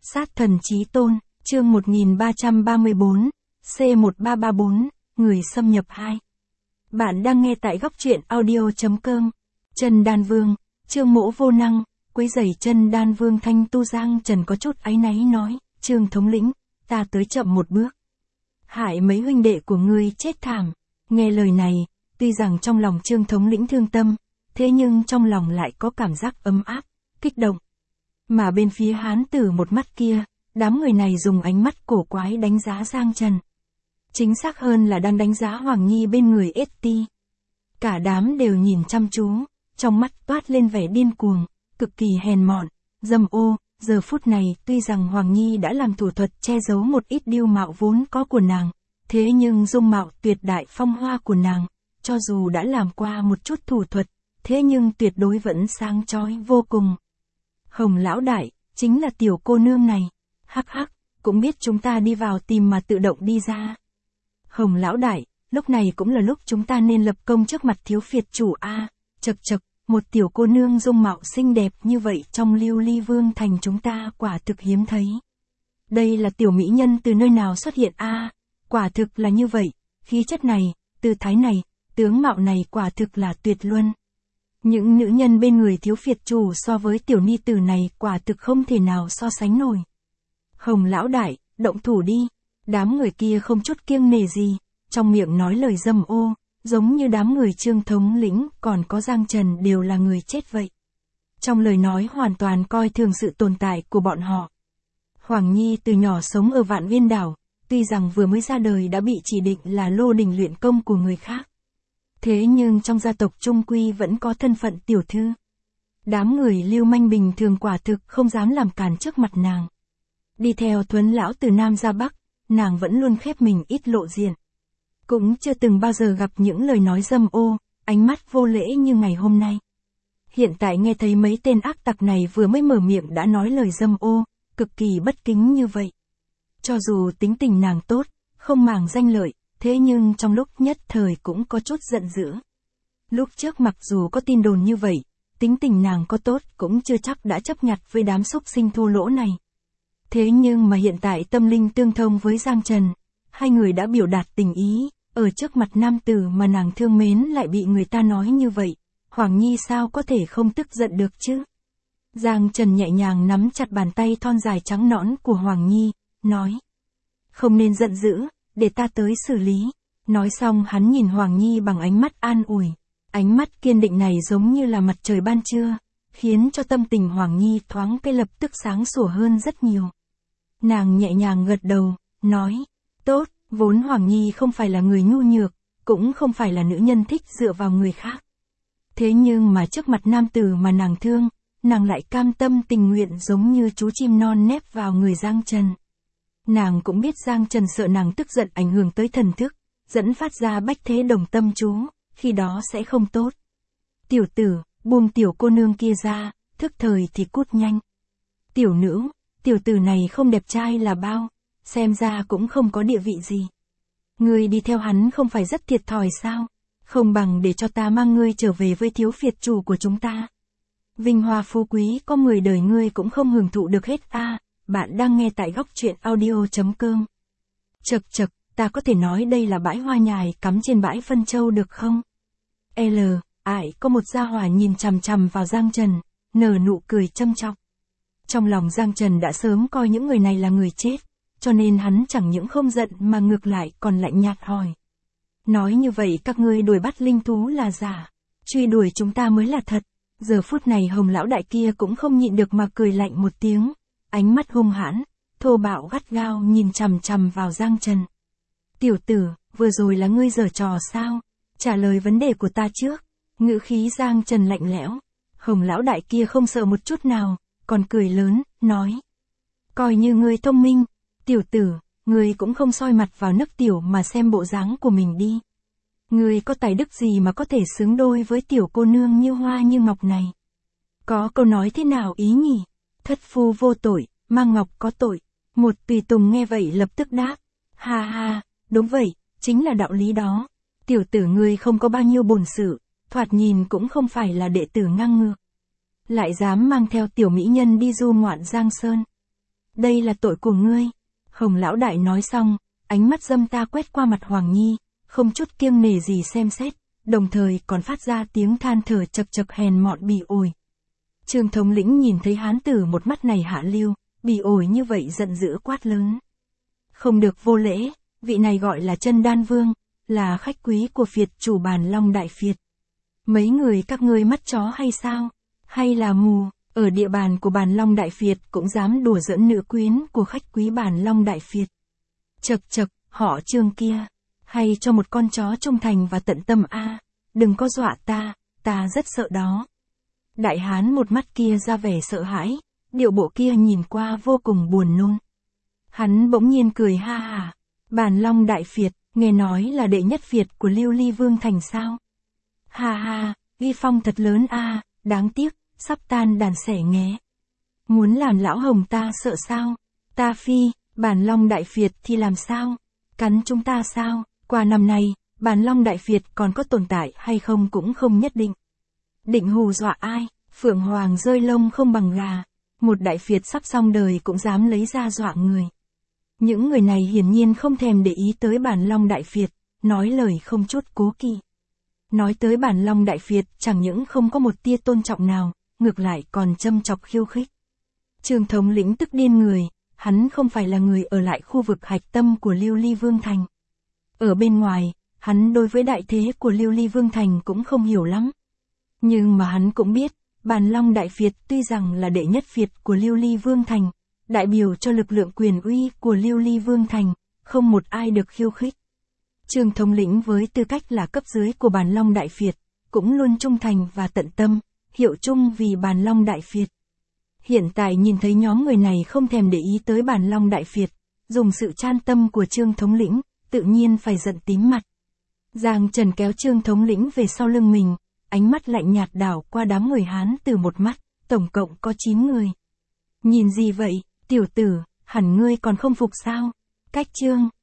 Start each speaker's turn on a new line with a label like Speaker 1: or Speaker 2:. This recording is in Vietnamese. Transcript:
Speaker 1: Sát thần chí tôn, chương 1334, C1334, người xâm nhập 2. Bạn đang nghe tại góc truyện audio.com. Chân Đan Vương, Trương Mỗ vô năng, quấy rầy Chân Đan Vương Thanh Tu Giang Trần có chút áy náy nói, Trương thống lĩnh, ta tới chậm một bước. Hại mấy huynh đệ của ngươi chết thảm. Nghe lời này, tuy rằng trong lòng Trương thống lĩnh thương tâm, thế nhưng trong lòng lại có cảm giác ấm áp, kích động. Mà bên phía hán tử một mắt kia, đám người này dùng ánh mắt cổ quái đánh giá Giang Trần. Chính xác hơn là đang đánh giá Hoàng Nhi bên người ST. Cả đám đều nhìn chăm chú, trong mắt toát lên vẻ điên cuồng, cực kỳ hèn mọn, dâm ô. Giờ phút này tuy rằng Hoàng Nhi đã làm thủ thuật che giấu một ít điêu mạo vốn có của nàng, thế nhưng dung mạo tuyệt đại phong hoa của nàng, cho dù đã làm qua một chút thủ thuật, thế nhưng tuyệt đối vẫn sáng chói vô cùng. Hồng lão đại, chính là tiểu cô nương này. Hắc hắc, cũng biết chúng ta đi vào tìm mà tự động đi ra. Hồng lão đại, lúc này cũng là lúc chúng ta nên lập công trước mặt thiếu phiệt chủ a. Chậc chậc, một tiểu cô nương dung mạo xinh đẹp như vậy trong Lưu Ly Vương thành chúng ta quả thực hiếm thấy. Đây là tiểu mỹ nhân từ nơi nào xuất hiện a? Quả thực là như vậy, khí chất này, tư thái này, tướng mạo này quả thực là tuyệt luân. Những nữ nhân bên người thiếu phiệt chủ so với tiểu ni tử này quả thực không thể nào so sánh nổi. Hồng lão đại, động thủ đi. Đám người kia không chút kiêng nể gì, trong miệng nói lời dâm ô, giống như đám người Trương thống lĩnh còn có Giang Trần đều là người chết vậy. Trong lời nói hoàn toàn coi thường sự tồn tại của bọn họ. Hoàng Nhi từ nhỏ sống ở Vạn Viên Đảo, tuy rằng vừa mới ra đời đã bị chỉ định là lô đình luyện công của người khác. Thế nhưng trong gia tộc trung quy vẫn có thân phận tiểu thư. Đám người lưu manh bình thường quả thực không dám làm cản trước mặt nàng. Đi theo Thuấn lão từ Nam ra Bắc, nàng vẫn luôn khép mình ít lộ diện. Cũng chưa từng bao giờ gặp những lời nói dâm ô, ánh mắt vô lễ như ngày hôm nay. Hiện tại nghe thấy mấy tên ác tặc này vừa mới mở miệng đã nói lời dâm ô, cực kỳ bất kính như vậy. Cho dù tính tình nàng tốt, không màng danh lợi, thế nhưng trong lúc nhất thời cũng có chút giận dữ. Lúc trước mặc dù có tin đồn như vậy, tính tình nàng có tốt cũng chưa chắc đã chấp nhặt với đám xúc sinh thô lỗ này. Thế nhưng mà hiện tại tâm linh tương thông với Giang Trần, hai người đã biểu đạt tình ý, ở trước mặt nam tử mà nàng thương mến lại bị người ta nói như vậy, Hoàng Nhi sao có thể không tức giận được chứ? Giang Trần nhẹ nhàng nắm chặt bàn tay thon dài trắng nõn của Hoàng Nhi, nói. Không nên giận dữ, để ta tới xử lý. Nói xong hắn nhìn Hoàng Nhi bằng ánh mắt an ủi. Ánh mắt kiên định này giống như là mặt trời ban trưa, khiến cho tâm tình Hoàng Nhi thoáng cái lập tức sáng sủa hơn rất nhiều. Nàng nhẹ nhàng gật đầu, nói. Tốt, vốn Hoàng Nhi không phải là người nhu nhược, cũng không phải là nữ nhân thích dựa vào người khác. Thế nhưng mà trước mặt nam tử mà nàng thương, nàng lại cam tâm tình nguyện giống như chú chim non nép vào người Giang Trần. Nàng cũng biết Giang Trần sợ nàng tức giận ảnh hưởng tới thần thức, dẫn phát ra bách thế đồng tâm chú, khi đó sẽ không tốt. Tiểu tử, buông tiểu cô nương kia ra, thức thời thì cút nhanh. Tiểu nữ, tiểu tử này không đẹp trai là bao, xem ra cũng không có địa vị gì. Ngươi đi theo hắn không phải rất thiệt thòi sao, không bằng để cho ta mang ngươi trở về với thiếu phiệt chủ của chúng ta. Vinh hoa phú quý có 10 đời ngươi cũng không hưởng thụ được hết a. Bạn đang nghe tại góc truyện audio.com. Chậc chậc, ta có thể nói đây là bãi hoa nhài cắm trên bãi phân châu được không? Ải có một gia hỏa nhìn chằm chằm vào Giang Trần, nở nụ cười châm chọc. Trong lòng Giang Trần đã sớm coi những người này là người chết, cho nên hắn chẳng những không giận mà ngược lại còn lạnh nhạt hỏi. Nói như vậy các ngươi đuổi bắt linh thú là giả, truy đuổi chúng ta mới là thật. Giờ phút này Hồng lão đại kia cũng không nhịn được mà cười lạnh một tiếng. Ánh mắt hung hãn, thô bạo gắt gao nhìn chằm chằm vào Giang Trần. Tiểu tử, vừa rồi là ngươi giở trò sao? Trả lời vấn đề của ta trước. Ngữ khí Giang Trần lạnh lẽo. Hồng lão đại kia không sợ một chút nào, còn cười lớn, nói. Coi như ngươi thông minh, tiểu tử, ngươi cũng không soi mặt vào nấc tiểu mà xem bộ dáng của mình đi. Ngươi có tài đức gì mà có thể xứng đôi với tiểu cô nương như hoa như ngọc này? Có câu nói thế nào ý nhỉ? Thất phu vô tội, mang ngọc có tội. Một tùy tùng nghe vậy lập tức đáp. Ha ha, đúng vậy, chính là đạo lý đó. Tiểu tử ngươi không có bao nhiêu bổn sự, thoạt nhìn cũng không phải là đệ tử ngang ngược. Lại dám mang theo tiểu mỹ nhân đi du ngoạn Giang Sơn. đây là tội của ngươi. Hồng lão đại nói xong, ánh mắt dâm ta quét qua mặt Hoàng Nhi, không chút kiêng nể gì xem xét, đồng thời còn phát ra tiếng than thở chật chật hèn mọn bỉ ổi. Trương thống lĩnh nhìn thấy hán tử một mắt này hạ lưu, bỉ ổi như vậy giận dữ quát lớn. Không được vô lễ, vị này gọi là Chân Đan Vương, là khách quý của phiệt chủ Bàn Long Đại Phiệt. Mấy người các ngươi mắt chó hay sao? Hay là mù, ở địa bàn của Bàn Long Đại Phiệt cũng dám đùa giỡn nữ quyến của khách quý Bàn Long Đại Phiệt. Chật chật, họ Trương kia, hay cho một con chó trung thành và tận tâm a, đừng có dọa ta rất sợ đó. Đại hán một mắt kia ra vẻ sợ hãi, điệu bộ kia nhìn qua vô cùng buồn nôn. Hắn bỗng nhiên cười ha hả, Bàn Long Đại Phiệt, nghe nói là đệ nhất phiệt của Lưu Ly Vương thành sao? Ha ha, uy phong thật lớn a, đáng tiếc, sắp tan đàn xẻ nghé. Muốn làm lão hồng ta sợ sao? Ta phi, Bàn Long Đại Phiệt thì làm sao? Cắn chúng ta sao? Qua năm nay, Bàn Long Đại Phiệt còn có tồn tại hay không cũng không nhất định. Định hù dọa ai? Phượng Hoàng rơi lông không bằng gà. Một đại phiệt sắp xong đời cũng dám lấy ra dọa người. Những người này hiển nhiên không thèm để ý tới Bàn Long Đại Phiệt, nói lời không chút cố kỵ. Nói tới Bàn Long Đại Phiệt chẳng những không có một tia tôn trọng nào, ngược lại còn châm chọc khiêu khích. Trương thống lĩnh tức điên người, hắn không phải là người ở lại khu vực hạch tâm của Lưu Ly Vương thành. Ở bên ngoài, hắn đối với đại thế của Lưu Ly Vương thành cũng không hiểu lắm. Nhưng mà hắn cũng biết, Bàn Long Đại Phiệt tuy rằng là đệ nhất phiệt của Lưu Ly Vương thành, đại biểu cho lực lượng quyền uy của Lưu Ly Vương thành, không một ai được khiêu khích. Trương thống lĩnh với tư cách là cấp dưới của Bàn Long Đại Phiệt, cũng luôn trung thành và tận tâm, hiệu chung vì Bàn Long Đại Phiệt. Hiện tại nhìn thấy nhóm người này không thèm để ý tới Bàn Long Đại Phiệt, dùng sự chan tâm của Trương thống lĩnh, tự nhiên phải giận tím mặt. Giang Trần kéo Trương thống lĩnh về sau lưng mình, ánh mắt lạnh nhạt đảo qua đám người Hán từ một mắt, tổng cộng có 9 người. Nhìn gì vậy, tiểu tử, hẳn ngươi còn không phục sao? Cách Trương